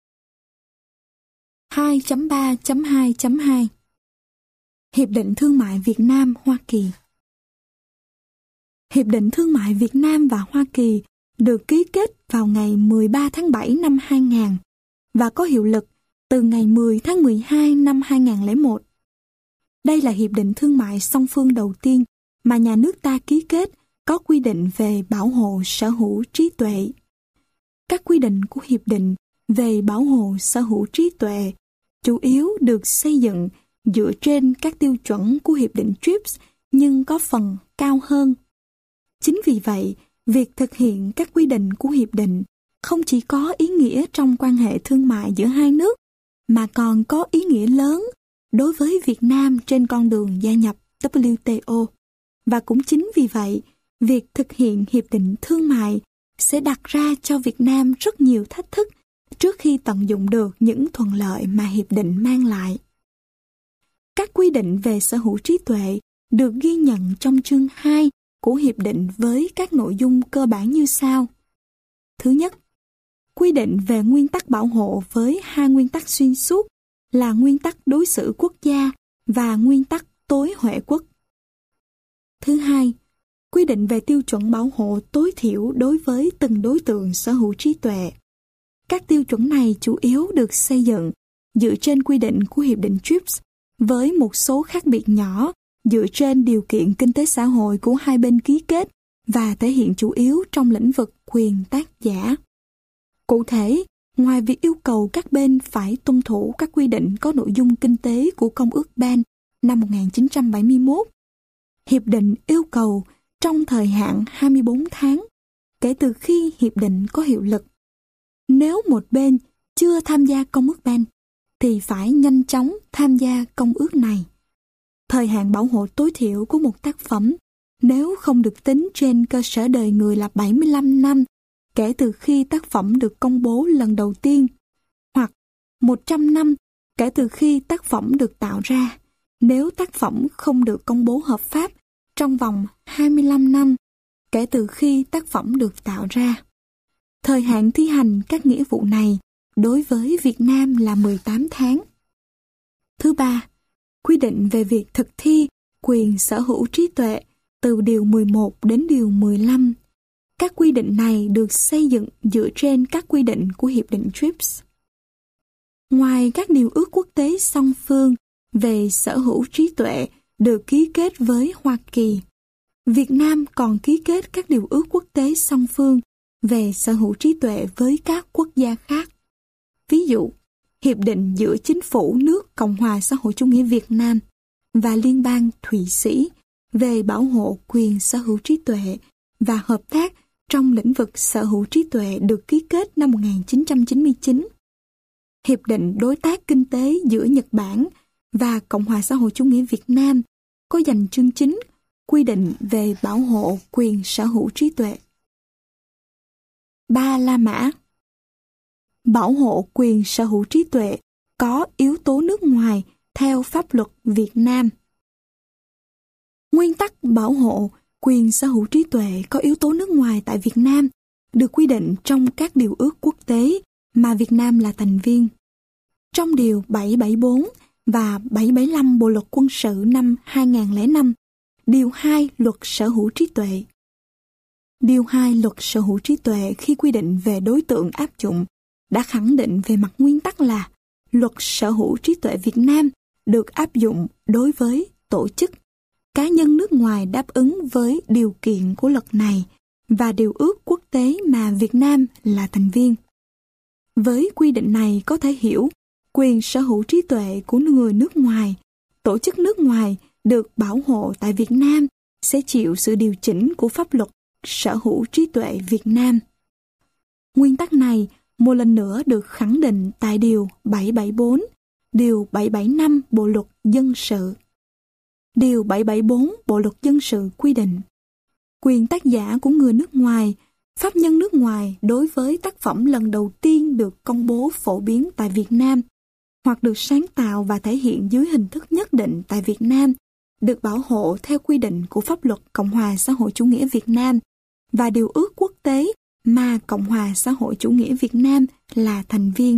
2.3.2.2 Hiệp định Thương mại Việt Nam-Hoa Kỳ. Hiệp định Thương mại Việt Nam và Hoa Kỳ được ký kết vào ngày 13 tháng 7 năm 2000 và có hiệu lực từ ngày 10 tháng 12 năm 2001. Đây là hiệp định thương mại song phương đầu tiên mà nhà nước ta ký kết có quy định về bảo hộ sở hữu trí tuệ. Các quy định của hiệp định về bảo hộ sở hữu trí tuệ chủ yếu được xây dựng dựa trên các tiêu chuẩn của hiệp định TRIPS nhưng có phần cao hơn. Chính vì vậy, việc thực hiện các quy định của hiệp định không chỉ có ý nghĩa trong quan hệ thương mại giữa hai nước, mà còn có ý nghĩa lớn đối với Việt Nam trên con đường gia nhập WTO. Và cũng chính vì vậy, việc thực hiện hiệp định thương mại sẽ đặt ra cho Việt Nam rất nhiều thách thức trước khi tận dụng được những thuận lợi mà hiệp định mang lại. Các quy định về sở hữu trí tuệ được ghi nhận trong chương 2 của hiệp định với các nội dung cơ bản như sau. Thứ nhất, quy định về nguyên tắc bảo hộ với hai nguyên tắc xuyên suốt là nguyên tắc đối xử quốc gia và nguyên tắc tối huệ quốc. Thứ hai, quy định về tiêu chuẩn bảo hộ tối thiểu đối với từng đối tượng sở hữu trí tuệ. Các tiêu chuẩn này chủ yếu được xây dựng dựa trên quy định của hiệp định TRIPS với một số khác biệt nhỏ dựa trên điều kiện kinh tế xã hội của hai bên ký kết và thể hiện chủ yếu trong lĩnh vực quyền tác giả. Cụ thể, ngoài việc yêu cầu các bên phải tuân thủ các quy định có nội dung kinh tế của Công ước Berne năm 1971, hiệp định yêu cầu trong thời hạn 24 tháng kể từ khi hiệp định có hiệu lực, nếu một bên chưa tham gia Công ước Berne thì phải nhanh chóng tham gia công ước này. Thời hạn bảo hộ tối thiểu của một tác phẩm nếu không được tính trên cơ sở đời người là 75 năm kể từ khi tác phẩm được công bố lần đầu tiên, hoặc 100 năm kể từ khi tác phẩm được tạo ra, nếu tác phẩm không được công bố hợp pháp trong vòng 25 năm kể từ khi tác phẩm được tạo ra. Thời hạn thi hành các nghĩa vụ này đối với Việt Nam là 18 tháng. Thứ ba, quy định về việc thực thi quyền sở hữu trí tuệ từ Điều 11 đến Điều 15. Các quy định này được xây dựng dựa trên các quy định của Hiệp định TRIPS. Ngoài các điều ước quốc tế song phương về sở hữu trí tuệ được ký kết với Hoa Kỳ, Việt Nam còn ký kết các điều ước quốc tế song phương về sở hữu trí tuệ với các quốc gia khác. Ví dụ, hiệp định giữa chính phủ nước Cộng hòa xã hội chủ nghĩa Việt Nam và Liên bang Thụy Sĩ về bảo hộ quyền sở hữu trí tuệ và hợp tác trong lĩnh vực sở hữu trí tuệ được ký kết năm 1999. Hiệp định đối tác kinh tế giữa Nhật Bản và Cộng hòa xã hội chủ nghĩa Việt Nam có dành chương chính quy định về bảo hộ quyền sở hữu trí tuệ. Ba La Mã. Bảo hộ quyền sở hữu trí tuệ có yếu tố nước ngoài theo pháp luật Việt Nam. Nguyên tắc bảo hộ quyền sở hữu trí tuệ có yếu tố nước ngoài tại Việt Nam được quy định trong các điều ước quốc tế mà Việt Nam là thành viên. Trong Điều 774 và 775 Bộ luật quân sự năm 2005, Điều 2 Luật Sở hữu trí tuệ. Điều 2 Luật Sở hữu trí tuệ khi quy định về đối tượng áp dụng đã khẳng định về mặt nguyên tắc là Luật Sở hữu trí tuệ Việt Nam được áp dụng đối với tổ chức, cá nhân nước ngoài đáp ứng với điều kiện của luật này và điều ước quốc tế mà Việt Nam là thành viên. Với quy định này có thể hiểu quyền sở hữu trí tuệ của người nước ngoài, tổ chức nước ngoài được bảo hộ tại Việt Nam sẽ chịu sự điều chỉnh của pháp luật sở hữu trí tuệ Việt Nam. Nguyên tắc này một lần nữa được khẳng định tại Điều 774, Điều 775 Bộ luật dân sự. Điều 774 Bộ luật dân sự quy định quyền tác giả của người nước ngoài, pháp nhân nước ngoài đối với tác phẩm lần đầu tiên được công bố phổ biến tại Việt Nam hoặc được sáng tạo và thể hiện dưới hình thức nhất định tại Việt Nam được bảo hộ theo quy định của pháp luật Cộng hòa xã hội chủ nghĩa Việt Nam và điều ước quốc tế mà Cộng hòa xã hội chủ nghĩa Việt Nam là thành viên.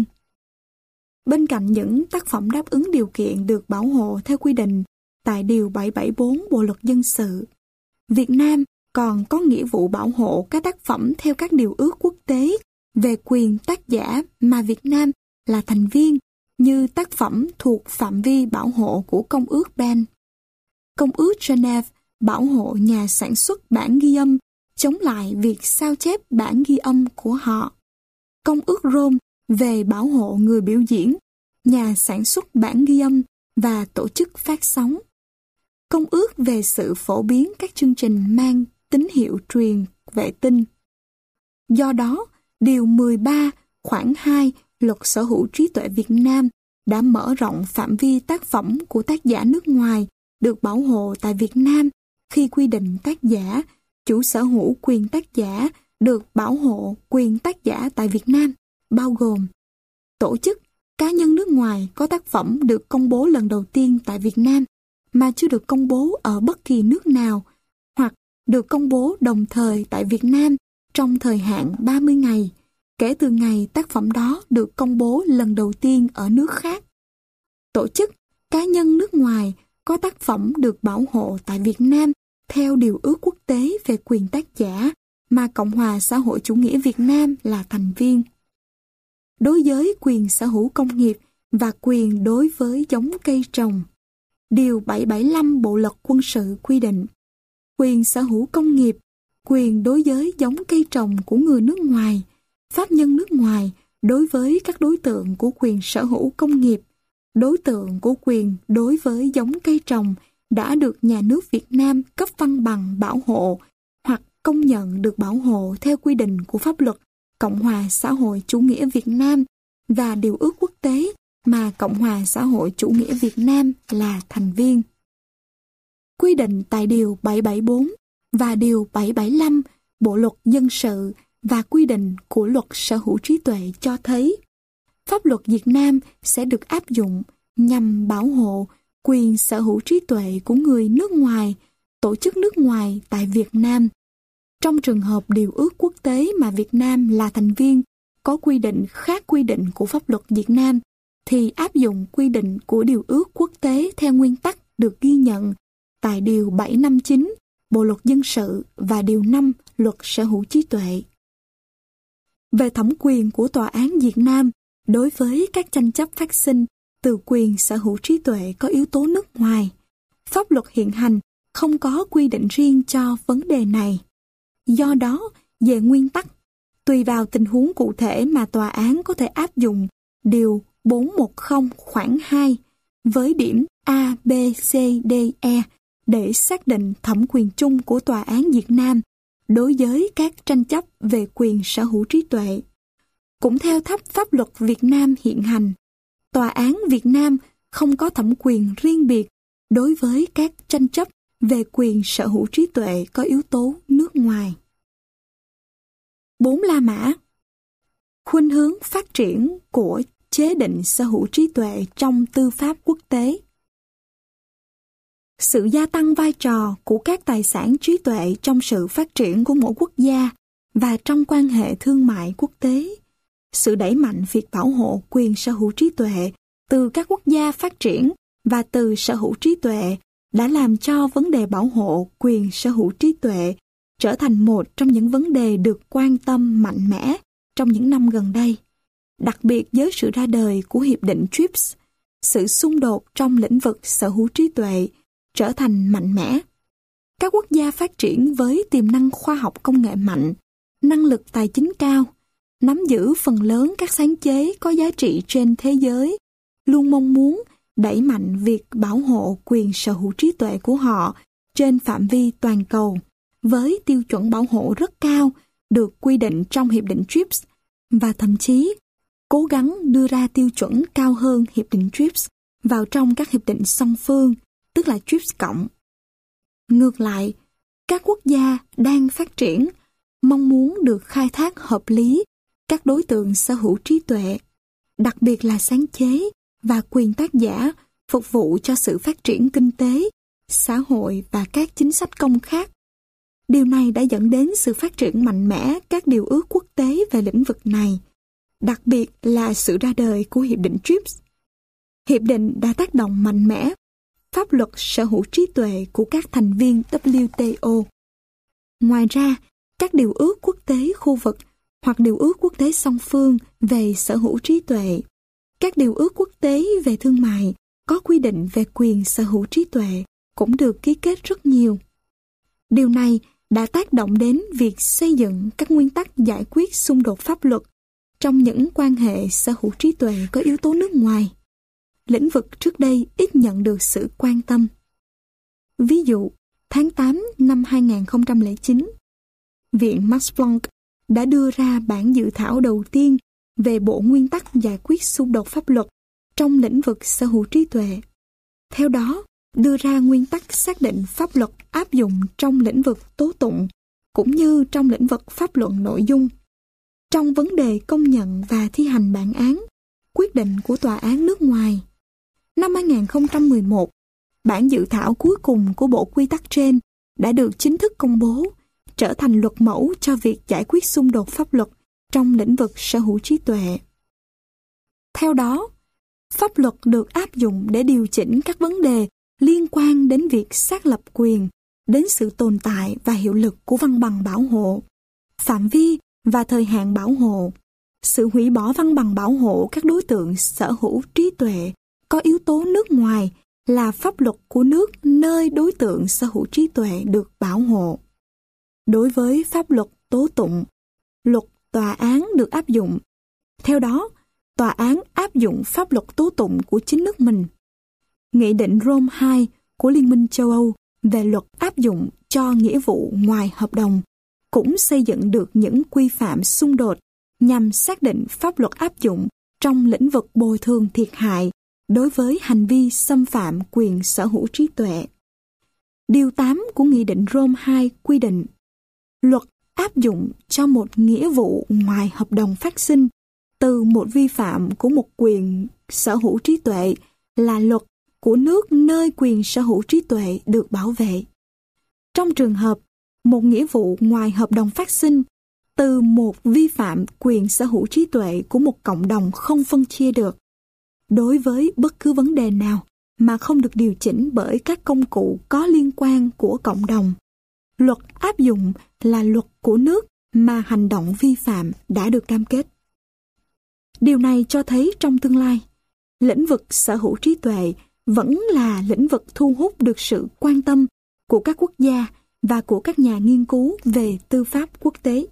Bên cạnh những tác phẩm đáp ứng điều kiện được bảo hộ theo quy định tại Điều 774 Bộ luật dân sự, Việt Nam còn có nghĩa vụ bảo hộ các tác phẩm theo các điều ước quốc tế về quyền tác giả mà Việt Nam là thành viên như tác phẩm thuộc phạm vi bảo hộ của Công ước Berne. Công ước Geneva bảo hộ nhà sản xuất bản ghi âm chống lại việc sao chép bản ghi âm của họ. Công ước Rome về bảo hộ người biểu diễn, nhà sản xuất bản ghi âm và tổ chức phát sóng. Công ước về sự phổ biến các chương trình mang tín hiệu truyền vệ tinh. Do đó, Điều 13 khoản 2 Luật Sở hữu trí tuệ Việt Nam đã mở rộng phạm vi tác phẩm của tác giả nước ngoài được bảo hộ tại Việt Nam khi quy định tác giả, chủ sở hữu quyền tác giả được bảo hộ quyền tác giả tại Việt Nam, bao gồm tổ chức, cá nhân nước ngoài có tác phẩm được công bố lần đầu tiên tại Việt Nam mà chưa được công bố ở bất kỳ nước nào hoặc được công bố đồng thời tại Việt Nam trong thời hạn 30 ngày kể từ ngày tác phẩm đó được công bố lần đầu tiên ở nước khác. Tổ chức, cá nhân nước ngoài có tác phẩm được bảo hộ tại Việt Nam theo điều ước quốc tế về quyền tác giả mà Cộng hòa xã hội chủ nghĩa Việt Nam là thành viên. Đối với quyền sở hữu công nghiệp và quyền đối với giống cây trồng, Điều 775 Bộ luật quân sự quy định quyền sở hữu công nghiệp, quyền đối với giống cây trồng của người nước ngoài, pháp nhân nước ngoài đối với các đối tượng của quyền sở hữu công nghiệp, đối tượng của quyền đối với giống cây trồng đã được nhà nước Việt Nam cấp văn bằng bảo hộ hoặc công nhận được bảo hộ theo quy định của pháp luật Cộng hòa xã hội chủ nghĩa Việt Nam và điều ước quốc tế mà Cộng hòa xã hội chủ nghĩa Việt Nam là thành viên. Quy định tại Điều 774 và Điều 775 Bộ luật dân sự và quy định của Luật Sở hữu trí tuệ cho thấy pháp luật Việt Nam sẽ được áp dụng nhằm bảo hộ quyền sở hữu trí tuệ của người nước ngoài, tổ chức nước ngoài tại Việt Nam. Trong trường hợp điều ước quốc tế mà Việt Nam là thành viên có quy định khác quy định của pháp luật Việt Nam, thì áp dụng quy định của điều ước quốc tế theo nguyên tắc được ghi nhận tại Điều 759 Bộ luật dân sự và Điều 5 Luật Sở hữu trí tuệ. Về thẩm quyền của Tòa án Việt Nam đối với các tranh chấp phát sinh từ quyền sở hữu trí tuệ có yếu tố nước ngoài, pháp luật hiện hành không có quy định riêng cho vấn đề này. Do đó, về nguyên tắc, tùy vào tình huống cụ thể mà tòa án có thể áp dụng Điều 410 khoản 2 với điểm A, B, C, D, E để xác định thẩm quyền chung của Tòa án Việt Nam đối với các tranh chấp về quyền sở hữu trí tuệ. Cũng theo pháp luật Việt Nam hiện hành, Tòa án Việt Nam không có thẩm quyền riêng biệt đối với các tranh chấp về quyền sở hữu trí tuệ có yếu tố nước ngoài. 4 La Mã. Khuynh hướng phát triển của chế định sở hữu trí tuệ trong tư pháp quốc tế. Sự gia tăng vai trò của các tài sản trí tuệ trong sự phát triển của mỗi quốc gia và trong quan hệ thương mại quốc tế, sự đẩy mạnh việc bảo hộ quyền sở hữu trí tuệ từ các quốc gia phát triển và từ sở hữu trí tuệ đã làm cho vấn đề bảo hộ quyền sở hữu trí tuệ trở thành một trong những vấn đề được quan tâm mạnh mẽ trong những năm gần đây. Đặc biệt với sự ra đời của Hiệp định TRIPS, sự xung đột trong lĩnh vực sở hữu trí tuệ trở thành mạnh mẽ. Các quốc gia phát triển với tiềm năng khoa học công nghệ mạnh, năng lực tài chính cao, nắm giữ phần lớn các sáng chế có giá trị trên thế giới, luôn mong muốn đẩy mạnh việc bảo hộ quyền sở hữu trí tuệ của họ trên phạm vi toàn cầu, với tiêu chuẩn bảo hộ rất cao được quy định trong Hiệp định TRIPS và thậm chí cố gắng đưa ra tiêu chuẩn cao hơn Hiệp định TRIPS vào trong các hiệp định song phương, tức là TRIPS cộng. Ngược lại, các quốc gia đang phát triển mong muốn được khai thác hợp lý các đối tượng sở hữu trí tuệ, đặc biệt là sáng chế và quyền tác giả phục vụ cho sự phát triển kinh tế, xã hội và các chính sách công khác. Điều này đã dẫn đến sự phát triển mạnh mẽ các điều ước quốc tế về lĩnh vực này, đặc biệt là sự ra đời của Hiệp định TRIPS. Hiệp định đã tác động mạnh mẽ pháp luật sở hữu trí tuệ của các thành viên WTO. Ngoài ra, các điều ước quốc tế khu vực hoặc điều ước quốc tế song phương về sở hữu trí tuệ, các điều ước quốc tế về thương mại có quy định về quyền sở hữu trí tuệ cũng được ký kết rất nhiều. Điều này đã tác động đến việc xây dựng các nguyên tắc giải quyết xung đột pháp luật trong những quan hệ sở hữu trí tuệ có yếu tố nước ngoài, lĩnh vực trước đây ít nhận được sự quan tâm. Ví dụ, tháng 8 năm 2009, Viện Max Planck đã đưa ra bản dự thảo đầu tiên về bộ nguyên tắc giải quyết xung đột pháp luật trong lĩnh vực sở hữu trí tuệ. Theo đó, đưa ra nguyên tắc xác định pháp luật áp dụng trong lĩnh vực tố tụng cũng như trong lĩnh vực pháp luận nội dung. Trong vấn đề công nhận và thi hành bản án, quyết định của tòa án nước ngoài. Năm 2011, bản dự thảo cuối cùng của bộ quy tắc trên đã được chính thức công bố, trở thành luật mẫu cho việc giải quyết xung đột pháp luật trong lĩnh vực sở hữu trí tuệ. Theo đó, pháp luật được áp dụng để điều chỉnh các vấn đề liên quan đến việc xác lập quyền, đến sự tồn tại và hiệu lực của văn bằng bảo hộ, phạm vi và thời hạn bảo hộ, sự hủy bỏ văn bằng bảo hộ các đối tượng sở hữu trí tuệ có yếu tố nước ngoài là pháp luật của nước nơi đối tượng sở hữu trí tuệ được bảo hộ. Đối với pháp luật tố tụng, luật tòa án được áp dụng. Theo đó, tòa án áp dụng pháp luật tố tụng của chính nước mình. Nghị định Rome 2 của Liên minh châu Âu về luật áp dụng cho nghĩa vụ ngoài hợp đồng cũng xây dựng được những quy phạm xung đột nhằm xác định pháp luật áp dụng trong lĩnh vực bồi thường thiệt hại đối với hành vi xâm phạm quyền sở hữu trí tuệ. Điều 8 của Nghị định Rome 2 quy định luật áp dụng cho một nghĩa vụ ngoài hợp đồng phát sinh từ một vi phạm của một quyền sở hữu trí tuệ là luật của nước nơi quyền sở hữu trí tuệ được bảo vệ. Trong trường hợp một nghĩa vụ ngoài hợp đồng phát sinh từ một vi phạm quyền sở hữu trí tuệ của một cộng đồng không phân chia được, đối với bất cứ vấn đề nào mà không được điều chỉnh bởi các công cụ có liên quan của cộng đồng, luật áp dụng là luật của nước mà hành động vi phạm đã được cam kết. Điều này cho thấy trong tương lai, lĩnh vực sở hữu trí tuệ vẫn là lĩnh vực thu hút được sự quan tâm của các quốc gia và của các nhà nghiên cứu về tư pháp quốc tế.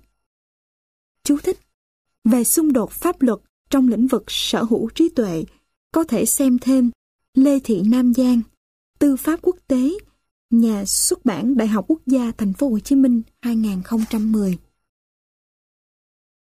Chú thích: về xung đột pháp luật trong lĩnh vực sở hữu trí tuệ, có thể xem thêm Lê Thị Nam Giang, Tư pháp quốc tế, nhà xuất bản Đại học Quốc gia Thành phố Hồ Chí Minh 2010.